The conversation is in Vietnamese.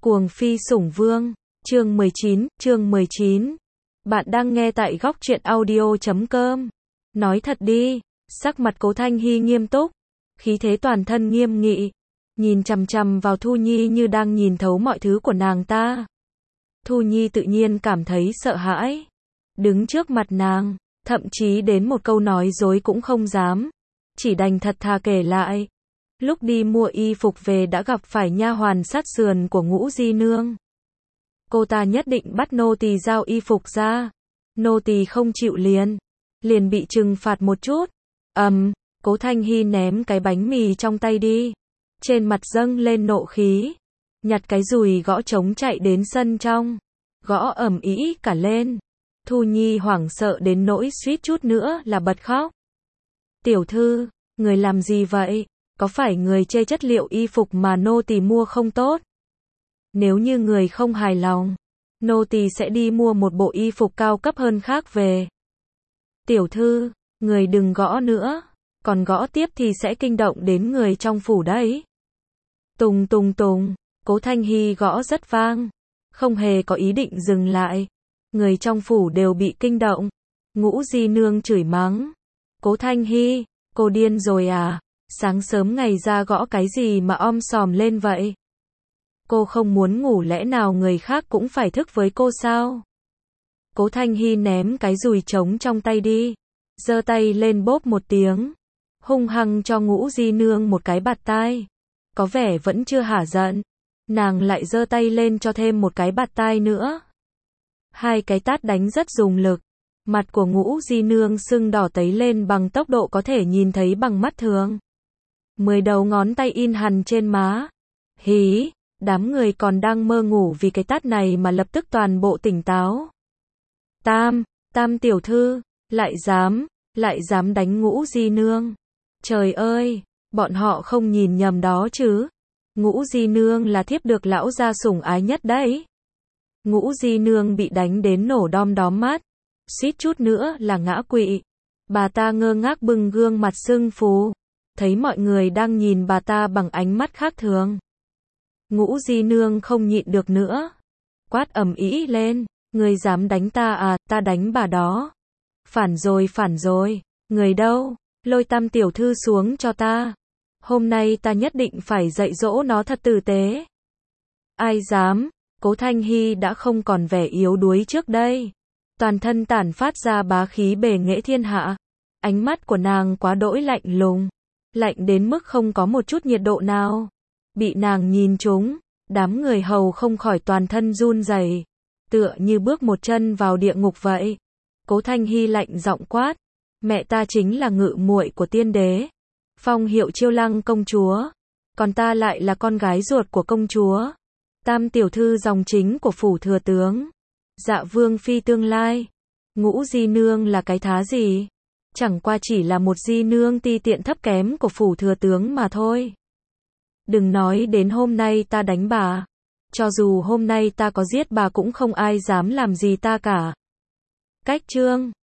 Cuồng phi sủng vương, chương 19. Bạn đang nghe tại góc truyện audio.com. Nói thật đi, sắc mặt Cố Thanh Hy nghiêm túc, khí thế toàn thân nghiêm nghị, nhìn chằm chằm vào Thu Nhi như đang nhìn thấu mọi thứ của nàng ta. Thu Nhi tự nhiên cảm thấy sợ hãi, đứng trước mặt nàng, thậm chí đến một câu nói dối cũng không dám, chỉ đành thật thà kể lại. Lúc đi mua y phục về đã gặp phải nha hoàn sát sườn của Ngũ Di Nương. Cô ta nhất định bắt nô tỳ giao y phục ra. Nô tỳ không chịu liền bị trừng phạt một chút. Cố Thanh Hy ném cái bánh mì trong tay đi. Trên mặt dâng lên nộ khí. Nhặt cái dùi gõ trống chạy đến sân trong. Gõ ầm ĩ cả lên. Thu Nhi hoảng sợ đến nỗi suýt chút nữa là bật khóc. Tiểu thư, người làm gì vậy? Có phải người chê chất liệu y phục mà nô tỳ mua không tốt? Nếu như người không hài lòng, nô tỳ sẽ đi mua một bộ y phục cao cấp hơn khác về. Tiểu thư, người đừng gõ nữa, còn gõ tiếp thì sẽ kinh động đến người trong phủ đấy. Tùng tùng tùng, Cố Thanh Hy gõ rất vang, không hề có ý định dừng lại. Người trong phủ đều bị kinh động. Ngũ Di Nương chửi mắng. Cố Thanh Hy, cô điên rồi à? Sáng sớm ngày ra gõ cái gì mà om sòm lên vậy? Cô không muốn ngủ lẽ nào người khác cũng phải thức với cô sao? Cố Thanh Hy ném cái dùi trống trong tay đi, giơ tay lên bóp một tiếng, hung hăng cho Ngũ Di Nương một cái bạt tai. Có vẻ vẫn chưa hả giận, nàng lại giơ tay lên cho thêm một cái bạt tai nữa. Hai cái tát đánh rất dùng lực, mặt của Ngũ Di Nương sưng đỏ tấy lên bằng tốc độ có thể nhìn thấy bằng mắt thường. 10 đầu ngón tay in hằn trên má. Hí, đám người còn đang mơ ngủ vì cái tát này mà lập tức toàn bộ tỉnh táo. Tam tiểu thư, lại dám đánh Ngũ Di Nương. Trời ơi, bọn họ không nhìn nhầm đó chứ. Ngũ Di Nương là thiếp được lão gia sủng ái nhất đấy. Ngũ Di Nương bị đánh đến nổ đom đóm mắt, suýt chút nữa là ngã quỵ. Bà ta ngơ ngác bưng gương mặt sưng phù, thấy mọi người đang nhìn bà ta bằng ánh mắt khác thường. Ngũ Di Nương không nhịn được nữa, quát ầm ĩ lên, người dám đánh ta à? Ta đánh bà đó. Phản rồi, người đâu? Lôi Tam tiểu thư xuống cho ta. Hôm nay ta nhất định phải dạy dỗ nó thật tử tế. Ai dám? Cố Thanh Hy đã không còn vẻ yếu đuối trước đây, toàn thân tản phát ra bá khí bề nghệ thiên hạ. Ánh mắt của nàng quá đỗi lạnh lùng, lạnh đến mức không có một chút nhiệt độ nào. Bị nàng nhìn trúng, đám người hầu không khỏi toàn thân run rẩy, tựa như bước một chân vào địa ngục vậy. Cố Thanh Hy lạnh giọng quát, mẹ ta chính là ngự muội của tiên đế, phong hiệu Chiêu Lăng công chúa, còn ta lại là con gái ruột của công chúa, Tam tiểu thư dòng chính của phủ thừa tướng, Dạ vương phi tương lai. Ngũ Di Nương là cái thá gì? Chẳng qua chỉ là một di nương ti tiện thấp kém của phủ thừa tướng mà thôi. Đừng nói đến hôm nay ta đánh bà, cho dù hôm nay ta có giết bà cũng không ai dám làm gì ta cả. Cách chương